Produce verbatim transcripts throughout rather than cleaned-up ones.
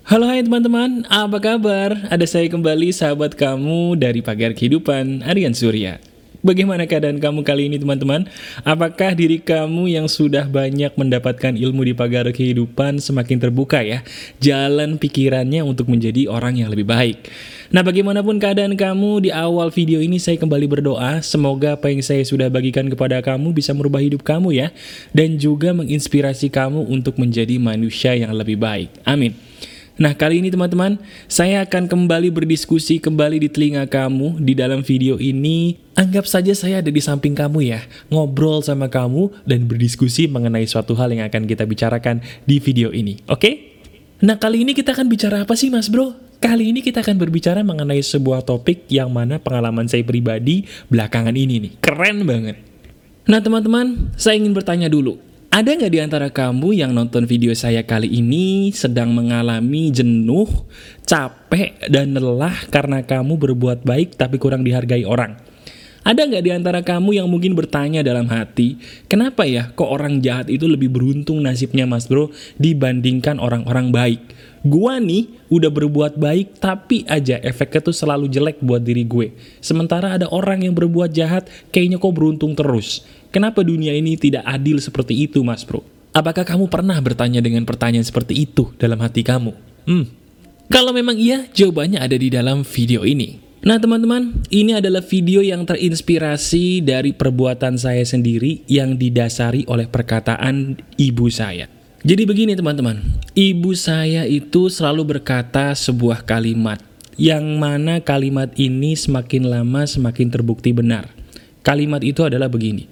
Halo hai teman-teman, apa kabar? Ada saya kembali, sahabat kamu dari Pagar Kehidupan, Aryan Surya. Bagaimana keadaan kamu kali ini teman-teman? Apakah diri kamu yang sudah banyak mendapatkan ilmu di Pagar Kehidupan semakin terbuka ya? Jalan pikirannya untuk menjadi orang yang lebih baik. Nah bagaimanapun keadaan kamu, di awal video ini saya kembali berdoa, semoga apa yang saya sudah bagikan kepada kamu bisa merubah hidup kamu ya. Dan juga menginspirasi kamu untuk menjadi manusia yang lebih baik. Amin. Nah kali ini teman-teman, saya akan kembali berdiskusi kembali di telinga kamu. Di dalam video ini, anggap saja saya ada di samping kamu ya, ngobrol sama kamu dan berdiskusi mengenai suatu hal yang akan kita bicarakan di video ini, oke? Nah kali ini kita akan bicara apa sih mas bro? Kali ini kita akan berbicara mengenai sebuah topik yang mana pengalaman saya pribadi belakangan ini nih, keren banget. Nah teman-teman, saya ingin bertanya dulu. Ada nggak di antara kamu yang nonton video saya kali ini sedang mengalami jenuh, capek, dan lelah karena kamu berbuat baik tapi kurang dihargai orang? Ada nggak di antara kamu yang mungkin bertanya dalam hati, kenapa ya kok orang jahat itu lebih beruntung nasibnya mas bro dibandingkan orang-orang baik? Gua nih udah berbuat baik tapi aja efeknya tuh selalu jelek buat diri gue. Sementara ada orang yang berbuat jahat kayaknya kok beruntung terus. Kenapa dunia ini tidak adil seperti itu mas bro? Apakah kamu pernah bertanya dengan pertanyaan seperti itu dalam hati kamu? Hmm. Kalau memang iya, jawabannya ada di dalam video ini. Nah teman-teman, ini adalah video yang terinspirasi dari perbuatan saya sendiri yang didasari oleh perkataan ibu saya. Jadi begini teman-teman, ibu saya itu selalu berkata sebuah kalimat, yang mana kalimat ini semakin lama semakin terbukti benar. Kalimat itu adalah begini,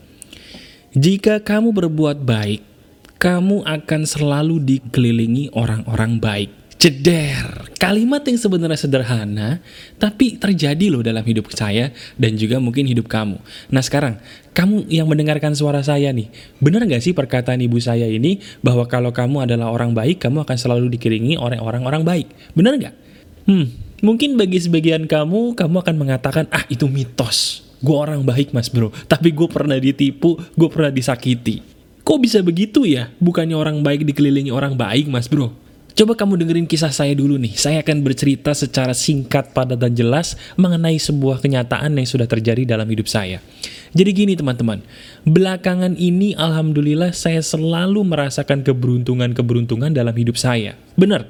jika kamu berbuat baik, kamu akan selalu dikelilingi orang-orang baik. Jeder, kalimat yang sebenarnya sederhana, tapi terjadi loh dalam hidup saya dan juga mungkin hidup kamu. Nah sekarang, kamu yang mendengarkan suara saya nih, benar gak sih perkataan ibu saya ini, bahwa kalau kamu adalah orang baik, kamu akan selalu dikelilingi oleh orang-orang baik? Benar gak? Hmm, mungkin bagi sebagian kamu, kamu akan mengatakan, ah itu mitos. Gue orang baik mas bro, tapi gue pernah ditipu, gue pernah disakiti. Kok bisa begitu ya? Bukannya orang baik dikelilingi orang baik mas bro? Coba kamu dengerin kisah saya dulu nih. Saya akan bercerita secara singkat, padat, dan jelas mengenai sebuah kenyataan yang sudah terjadi dalam hidup saya. Jadi gini teman-teman, belakangan ini alhamdulillah saya selalu merasakan keberuntungan-keberuntungan dalam hidup saya. Bener,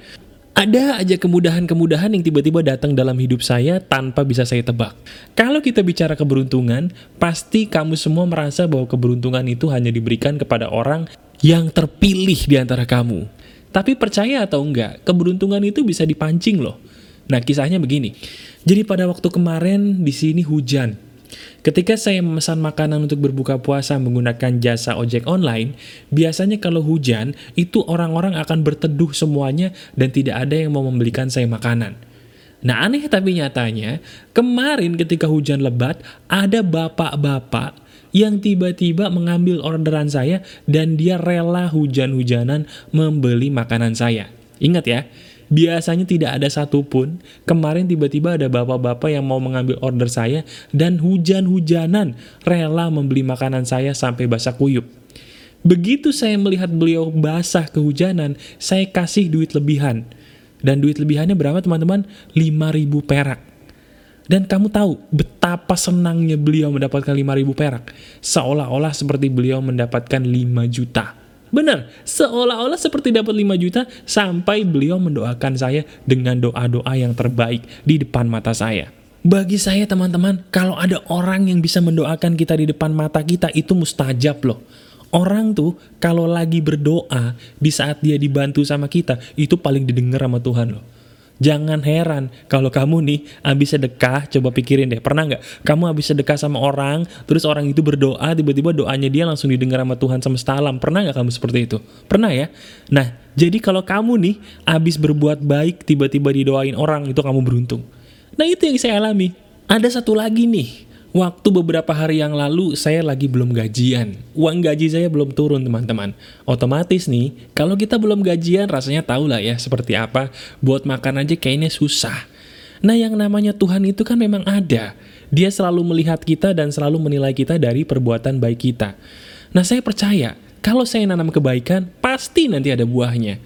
ada aja kemudahan-kemudahan yang tiba-tiba datang dalam hidup saya tanpa bisa saya tebak. Kalau kita bicara keberuntungan, pasti kamu semua merasa bahwa keberuntungan itu hanya diberikan kepada orang yang terpilih di antara kamu. Tapi percaya atau enggak, keberuntungan itu bisa dipancing loh. Nah, kisahnya begini. Jadi pada waktu kemarin di sini hujan. Ketika saya memesan makanan untuk berbuka puasa menggunakan jasa ojek online, biasanya kalau hujan, itu orang-orang akan berteduh semuanya dan tidak ada yang mau membelikan saya makanan. Nah, aneh tapi nyatanya, kemarin ketika hujan lebat, ada bapak-bapak yang tiba-tiba mengambil orderan saya dan dia rela hujan-hujanan membeli makanan saya. Ingat ya, biasanya tidak ada satupun, kemarin tiba-tiba ada bapak-bapak yang mau mengambil order saya dan hujan-hujanan rela membeli makanan saya sampai basah kuyup. Begitu saya melihat beliau basah kehujanan, saya kasih duit lebihan. Dan duit lebihannya berapa teman-teman? lima ribu perak. Dan kamu tahu betapa senangnya beliau mendapatkan lima ribu perak. Seolah-olah seperti beliau mendapatkan lima juta. Benar, seolah-olah seperti dapat lima juta sampai beliau mendoakan saya dengan doa-doa yang terbaik di depan mata saya. Bagi saya teman-teman, kalau ada orang yang bisa mendoakan kita di depan mata kita, itu mustajab loh. Orang tuh kalau lagi berdoa di saat dia dibantu sama kita, itu paling didengar sama Tuhan loh. Jangan heran kalau kamu nih habis sedekah, coba pikirin deh, pernah nggak kamu habis sedekah sama orang, terus orang itu berdoa, tiba-tiba doanya dia langsung didengar sama Tuhan semesta alam? Pernah nggak kamu seperti itu? Pernah ya? Nah, jadi kalau kamu nih habis berbuat baik, tiba-tiba didoain orang, itu kamu beruntung. Nah, itu yang saya alami. Ada satu lagi nih. Waktu beberapa hari yang lalu, saya lagi belum gajian. Uang gaji saya belum turun, teman-teman. Otomatis nih, kalau kita belum gajian, rasanya tahu lah ya seperti apa. Buat makan aja kayaknya susah. Nah, yang namanya Tuhan itu kan memang ada. Dia selalu melihat kita dan selalu menilai kita dari perbuatan baik kita. Nah, saya percaya, kalau saya nanam kebaikan, pasti nanti ada buahnya.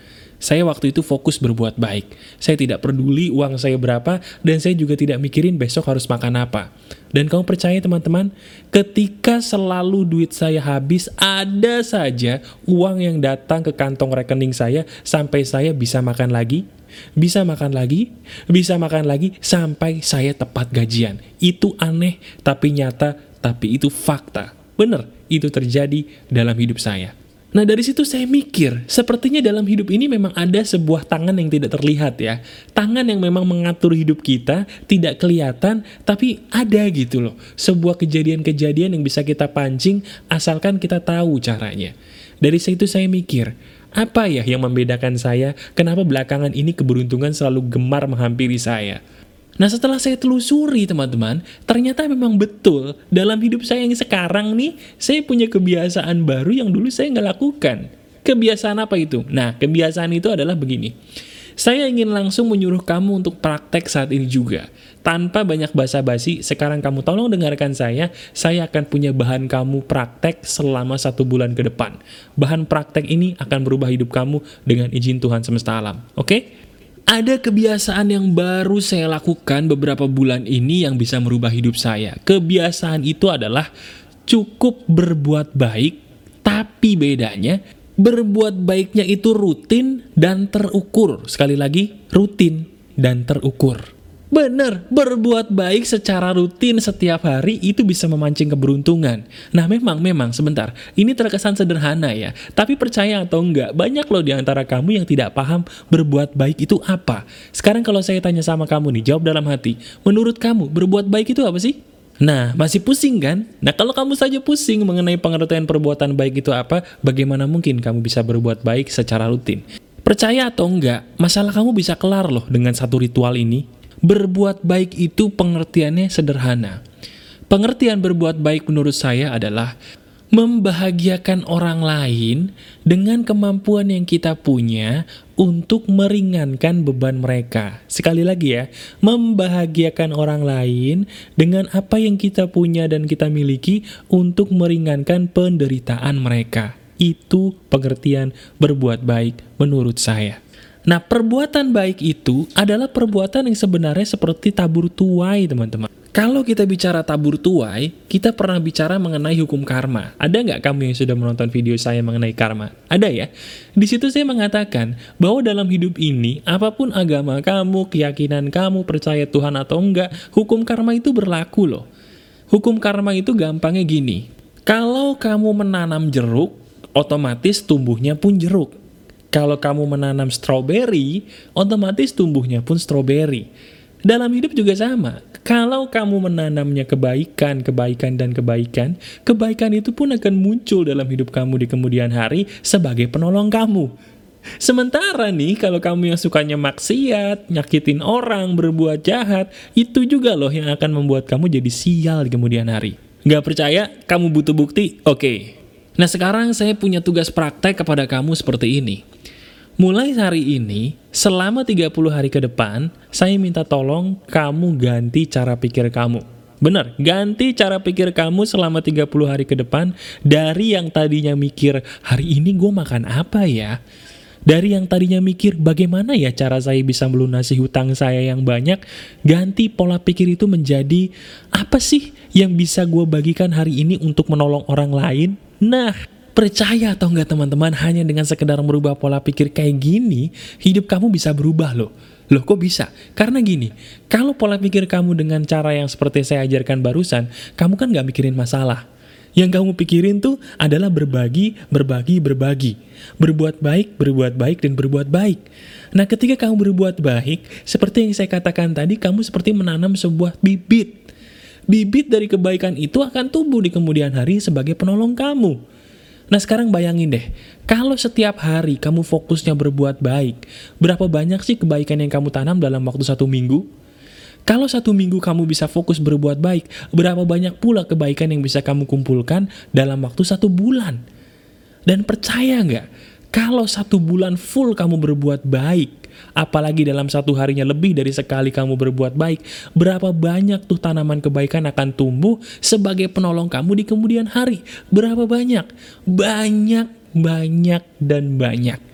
Saya waktu itu fokus berbuat baik. Saya tidak peduli uang saya berapa, dan saya juga tidak mikirin besok harus makan apa. Dan kamu percaya teman-teman, ketika selalu duit saya habis, ada saja uang yang datang ke kantong rekening saya, sampai saya bisa makan lagi, bisa makan lagi, bisa makan lagi, sampai saya tepat gajian. Itu aneh, tapi nyata, tapi itu fakta. Bener, itu terjadi dalam hidup saya. Nah dari situ saya mikir, sepertinya dalam hidup ini memang ada sebuah tangan yang tidak terlihat ya. Tangan yang memang mengatur hidup kita, tidak kelihatan, tapi ada gitu loh. Sebuah kejadian-kejadian yang bisa kita pancing, asalkan kita tahu caranya. Dari situ saya mikir, apa ya yang membedakan saya, kenapa belakangan ini keberuntungan selalu gemar menghampiri saya. Nah setelah saya telusuri teman-teman, ternyata memang betul dalam hidup saya yang sekarang nih, saya punya kebiasaan baru yang dulu saya nggak lakukan. Kebiasaan apa itu? Nah kebiasaan itu adalah begini, saya ingin langsung menyuruh kamu untuk praktek saat ini juga. Tanpa banyak basa-basi, sekarang kamu tolong dengarkan saya, saya akan punya bahan kamu praktek selama satu bulan ke depan. Bahan praktek ini akan berubah hidup kamu dengan izin Tuhan semesta alam, oke? Okay? Ada kebiasaan yang baru saya lakukan beberapa bulan ini yang bisa merubah hidup saya. Kebiasaan itu adalah cukup berbuat baik, tapi bedanya berbuat baiknya itu rutin dan terukur. Sekali lagi, rutin dan terukur. Bener, berbuat baik secara rutin setiap hari itu bisa memancing keberuntungan. Nah memang, memang, sebentar, ini terkesan sederhana ya. Tapi percaya atau enggak, banyak loh di antara kamu yang tidak paham berbuat baik itu apa. Sekarang kalau saya tanya sama kamu nih, jawab dalam hati. Menurut kamu, berbuat baik itu apa sih? Nah, masih pusing kan? Nah kalau kamu saja pusing mengenai pengertian perbuatan baik itu apa, bagaimana mungkin kamu bisa berbuat baik secara rutin? Percaya atau enggak, masalah kamu bisa kelar loh dengan satu ritual ini. Berbuat baik itu pengertiannya sederhana. Pengertian berbuat baik menurut saya adalah membahagiakan orang lain dengan kemampuan yang kita punya untuk meringankan beban mereka. Sekali lagi ya, membahagiakan orang lain dengan apa yang kita punya dan kita miliki untuk meringankan penderitaan mereka. Itu pengertian berbuat baik menurut saya. Nah, perbuatan baik itu adalah perbuatan yang sebenarnya seperti tabur tuai, teman-teman. Kalau kita bicara tabur tuai, kita pernah bicara mengenai hukum karma. Ada nggak kamu yang sudah menonton video saya mengenai karma? Ada ya? Di situ saya mengatakan bahwa dalam hidup ini, apapun agama kamu, keyakinan kamu, percaya Tuhan atau enggak, hukum karma itu berlaku loh. Hukum karma itu gampangnya gini. Kalau kamu menanam jeruk, otomatis tumbuhnya pun jeruk. Kalau kamu menanam stroberi, otomatis tumbuhnya pun stroberi. Dalam hidup juga sama. Kalau kamu menanamnya kebaikan, kebaikan, dan kebaikan, kebaikan itu pun akan muncul dalam hidup kamu di kemudian hari sebagai penolong kamu. Sementara nih, kalau kamu yang sukanya maksiat, nyakitin orang, berbuat jahat, itu juga loh yang akan membuat kamu jadi sial di kemudian hari. Nggak percaya? Kamu butuh bukti? Oke. Nah sekarang saya punya tugas praktek kepada kamu seperti ini. Mulai hari ini, selama tiga puluh hari ke depan, saya minta tolong kamu ganti cara pikir kamu. Benar, ganti cara pikir kamu selama tiga puluh hari ke depan, dari yang tadinya mikir, hari ini gue makan apa ya? Dari yang tadinya mikir, bagaimana ya cara saya bisa melunasi hutang saya yang banyak, ganti pola pikir itu menjadi, apa sih yang bisa gue bagikan hari ini untuk menolong orang lain? Nah, percaya atau enggak teman-teman, hanya dengan sekedar merubah pola pikir kayak gini, hidup kamu bisa berubah loh. Loh kok bisa? Karena gini, kalau pola pikir kamu dengan cara yang seperti saya ajarkan barusan, kamu kan gak mikirin masalah. Yang kamu pikirin tuh adalah berbagi, berbagi, berbagi. Berbuat baik, berbuat baik, dan berbuat baik. Nah ketika kamu berbuat baik, seperti yang saya katakan tadi, kamu seperti menanam sebuah bibit. Bibit dari kebaikan itu akan tumbuh di kemudian hari sebagai penolong kamu. Nah sekarang bayangin deh, kalau setiap hari kamu fokusnya berbuat baik, berapa banyak sih kebaikan yang kamu tanam dalam waktu satu minggu? Kalau satu minggu kamu bisa fokus berbuat baik, berapa banyak pula kebaikan yang bisa kamu kumpulkan dalam waktu satu bulan? Dan percaya nggak, kalau satu bulan full kamu berbuat baik, apalagi dalam satu harinya lebih dari sekali kamu berbuat baik, berapa banyak tuh tanaman kebaikan akan tumbuh sebagai penolong kamu di kemudian hari? Berapa banyak? Banyak, banyak, dan banyak.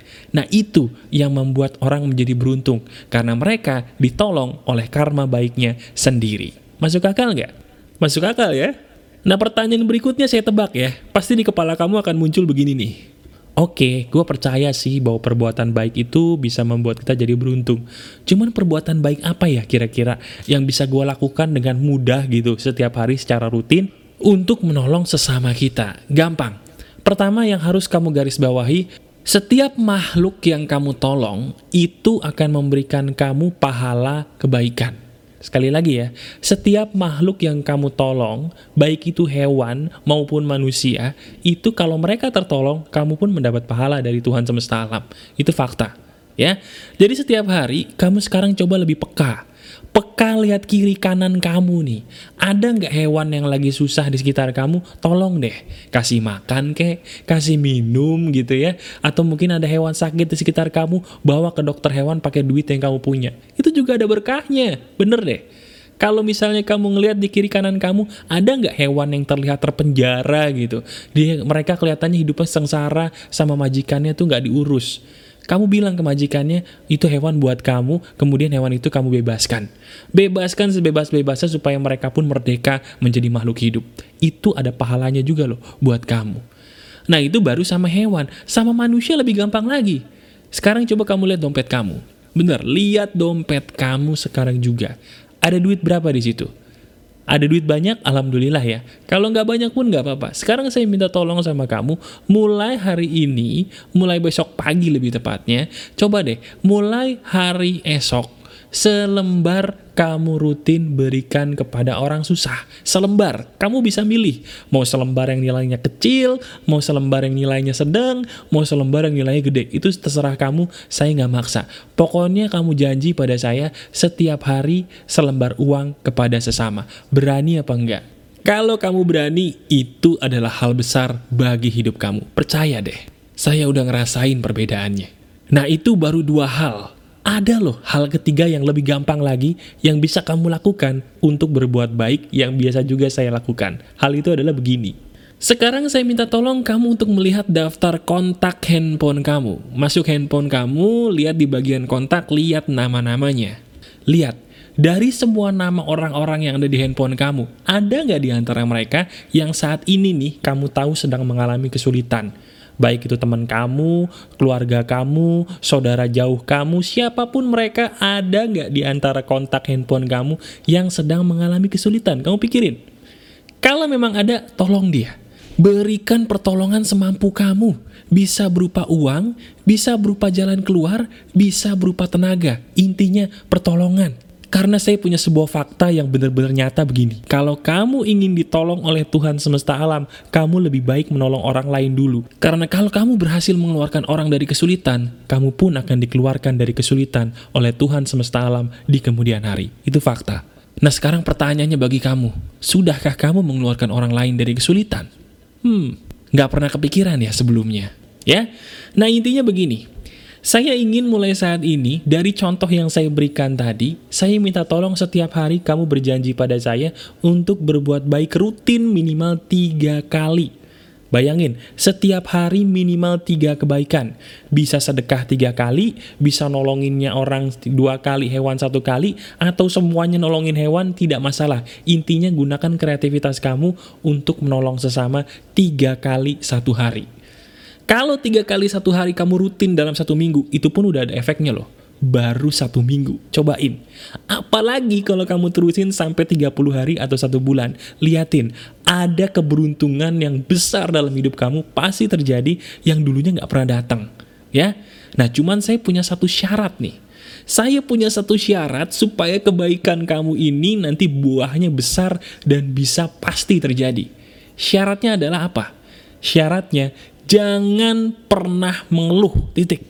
Nah itu yang membuat orang menjadi beruntung, karena mereka ditolong oleh karma baiknya sendiri. Masuk akal nggak? Masuk akal ya? Nah pertanyaan berikutnya saya tebak ya, pasti di kepala kamu akan muncul begini nih. Oke, gue percaya sih bahwa perbuatan baik itu bisa membuat kita jadi beruntung. Cuman perbuatan baik apa ya kira-kira yang bisa gue lakukan dengan mudah gitu setiap hari secara rutin untuk menolong sesama kita? Gampang. Pertama yang harus kamu garis bawahi, setiap makhluk yang kamu tolong itu akan memberikan kamu pahala kebaikan. Sekali lagi ya, setiap makhluk yang kamu tolong, baik itu hewan maupun manusia, itu kalau mereka tertolong, kamu pun mendapat pahala dari Tuhan semesta alam. Itu fakta, ya. Jadi setiap hari, kamu sekarang coba lebih peka. Peka lihat kiri kanan kamu nih. Ada nggak hewan yang lagi susah di sekitar kamu? Tolong deh, kasih makan kek, kasih minum gitu ya. Atau mungkin ada hewan sakit di sekitar kamu, bawa ke dokter hewan pakai duit yang kamu punya. Itu juga ada berkahnya, bener deh. Kalau misalnya kamu ngelihat di kiri kanan kamu, ada nggak hewan yang terlihat terpenjara gitu? Dia, mereka kelihatannya hidupnya sengsara sama majikannya tuh nggak diurus. Kamu bilang ke majikannya, itu hewan buat kamu, kemudian hewan itu kamu bebaskan. Bebaskan sebebas-bebasnya supaya mereka pun merdeka menjadi makhluk hidup. Itu ada pahalanya juga loh buat kamu. Nah itu baru sama hewan, sama manusia lebih gampang lagi. Sekarang coba kamu lihat dompet kamu. Bener, lihat dompet kamu sekarang juga. Ada duit berapa di situ? Ada duit banyak, alhamdulillah ya. Kalau nggak banyak pun nggak apa-apa. Sekarang saya minta tolong sama kamu, mulai hari ini, mulai besok pagi lebih tepatnya, coba deh, mulai hari esok, selembar kamu rutin berikan kepada orang susah. Selembar, kamu bisa milih. Mau selembar yang nilainya kecil, mau selembar yang nilainya sedang, mau selembar yang nilainya gede. Itu terserah kamu, saya nggak maksa. Pokoknya kamu janji pada saya, setiap hari selembar uang kepada sesama. Berani apa enggak? Kalau kamu berani, itu adalah hal besar bagi hidup kamu. Percaya deh, saya udah ngerasain perbedaannya. Nah itu baru dua hal. Ada loh hal ketiga yang lebih gampang lagi yang bisa kamu lakukan untuk berbuat baik yang biasa juga saya lakukan. Hal itu adalah begini. Sekarang saya minta tolong kamu untuk melihat daftar kontak handphone kamu. Masuk handphone kamu, lihat di bagian kontak, lihat nama-namanya. Lihat, dari semua nama orang-orang yang ada di handphone kamu, ada nggak di antara mereka yang saat ini nih kamu tahu sedang mengalami kesulitan? Baik itu teman kamu, keluarga kamu, saudara jauh kamu, siapapun mereka, ada nggak di antara kontak handphone kamu yang sedang mengalami kesulitan? Kamu pikirin. Kalau memang ada, tolong dia. Berikan pertolongan semampu kamu. Bisa berupa uang, bisa berupa jalan keluar, bisa berupa tenaga. Intinya pertolongan. Karena saya punya sebuah fakta yang benar-benar nyata begini. Kalau kamu ingin ditolong oleh Tuhan semesta alam, kamu lebih baik menolong orang lain dulu. Karena kalau kamu berhasil mengeluarkan orang dari kesulitan, kamu pun akan dikeluarkan dari kesulitan oleh Tuhan semesta alam di kemudian hari. Itu fakta. Nah sekarang pertanyaannya bagi kamu, sudahkah kamu mengeluarkan orang lain dari kesulitan? Hmm, nggak pernah kepikiran ya sebelumnya. Ya, nah intinya begini. Saya ingin mulai saat ini, dari contoh yang saya berikan tadi, saya minta tolong setiap hari kamu berjanji pada saya untuk berbuat baik rutin minimal tiga kali. Bayangin, setiap hari minimal tiga kebaikan. Bisa sedekah tiga kali, bisa nolonginnya orang dua kali, hewan satu kali, atau semuanya nolongin hewan, tidak masalah. Intinya gunakan kreativitas kamu untuk menolong sesama tiga kali satu hari. Kalau tiga kali satu hari kamu rutin dalam satu minggu, itu pun udah ada efeknya loh. Baru satu minggu, cobain. Apalagi kalau kamu terusin sampai tiga puluh hari atau satu bulan. Liatin, ada keberuntungan yang besar dalam hidup kamu pasti terjadi yang dulunya nggak pernah datang. Ya, nah cuman saya punya satu syarat nih. Saya punya satu syarat supaya kebaikan kamu ini nanti buahnya besar dan bisa pasti terjadi. Syaratnya adalah apa? Syaratnya, jangan pernah mengeluh, titik.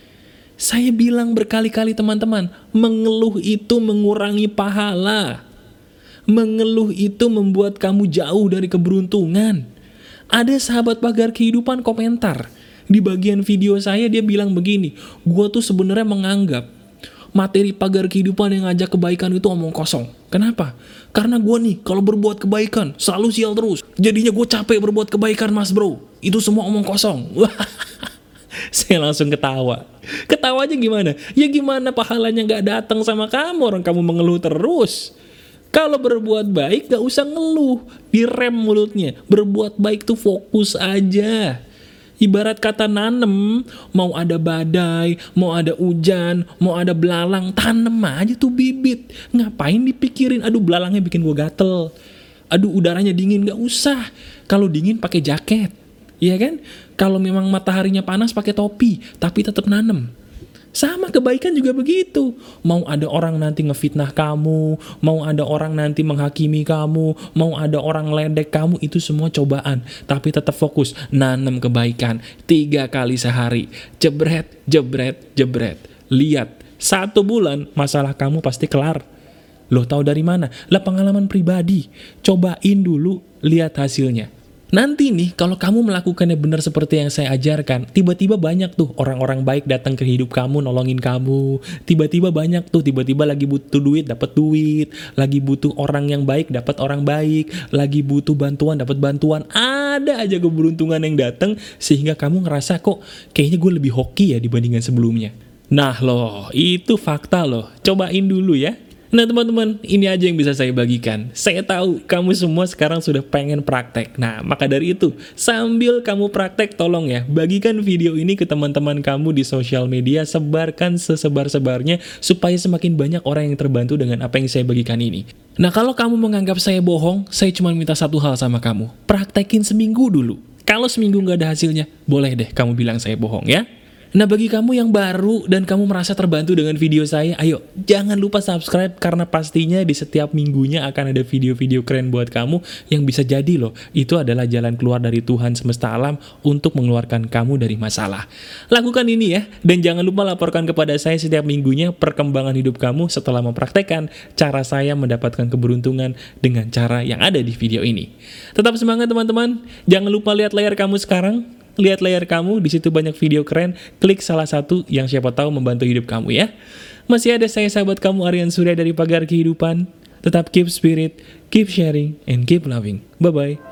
Saya bilang berkali-kali teman-teman, mengeluh itu mengurangi pahala. Mengeluh itu membuat kamu jauh dari keberuntungan. Ada sahabat pagar kehidupan komentar. Di bagian video saya dia bilang begini, gua tuh sebenarnya menganggap materi pagar kehidupan yang ngajak kebaikan itu omong kosong. Kenapa? Karena gue nih, kalau berbuat kebaikan, selalu sial terus. Jadinya gue capek berbuat kebaikan mas bro. Itu semua omong kosong. Saya langsung ketawa. Ketawanya gimana? Ya gimana pahalanya gak datang sama kamu, orang kamu mengeluh terus. Kalau berbuat baik gak usah ngeluh, direm mulutnya. Berbuat baik tuh fokus aja. Ibarat kata nanem, mau ada badai, mau ada hujan, mau ada belalang, tanem aja tuh bibit. Ngapain dipikirin, aduh belalangnya bikin gua gatel, aduh udaranya dingin, gak usah. Kalau dingin pakai jaket, iya kan? Kalau memang mataharinya panas pakai topi, tapi tetap nanem. Sama kebaikan juga begitu. Mau ada orang nanti ngefitnah kamu, mau ada orang nanti menghakimi kamu, mau ada orang ledek kamu, itu semua cobaan. Tapi tetap fokus, nanam kebaikan. Tiga kali sehari, jebret, jebret, jebret. Lihat, satu bulan masalah kamu pasti kelar. Loh, tahu dari mana? Lah, pengalaman pribadi. Cobain dulu, lihat hasilnya. Nanti nih, kalau kamu melakukannya benar seperti yang saya ajarkan, tiba-tiba banyak tuh orang-orang baik datang ke hidup kamu, nolongin kamu. Tiba-tiba banyak tuh, tiba-tiba lagi butuh duit, dapat duit. Lagi butuh orang yang baik, dapat orang baik. Lagi butuh bantuan, dapat bantuan. Ada aja keberuntungan yang datang, sehingga kamu ngerasa kok kayaknya gue lebih hoki ya dibandingkan sebelumnya. Nah loh, itu fakta loh. Cobain dulu ya. Nah teman-teman, ini aja yang bisa saya bagikan. Saya tahu kamu semua sekarang sudah pengen praktek. Nah, maka dari itu, sambil kamu praktek, tolong ya, bagikan video ini ke teman-teman kamu di sosial media, sebarkan sesebar-sebarnya, supaya semakin banyak orang yang terbantu dengan apa yang saya bagikan ini. Nah, kalau kamu menganggap saya bohong, saya cuma minta satu hal sama kamu. Praktekin seminggu dulu. Kalau seminggu nggak ada hasilnya, boleh deh kamu bilang saya bohong ya. Nah, bagi kamu yang baru dan kamu merasa terbantu dengan video saya, ayo jangan lupa subscribe, karena pastinya di setiap minggunya akan ada video-video keren buat kamu yang bisa jadi loh, itu adalah jalan keluar dari Tuhan semesta alam untuk mengeluarkan kamu dari masalah. Lakukan ini ya, dan jangan lupa laporkan kepada saya setiap minggunya perkembangan hidup kamu setelah mempraktekkan cara saya mendapatkan keberuntungan dengan cara yang ada di video ini. Tetap semangat teman-teman, jangan lupa lihat layar kamu sekarang. Lihat layar kamu, di situ banyak video keren, klik salah satu yang siapa tahu membantu hidup kamu ya. Masih ada saya sahabat kamu Aryan Surya dari Pagar Kehidupan. Tetap keep spirit, keep sharing, and keep loving. Bye-bye.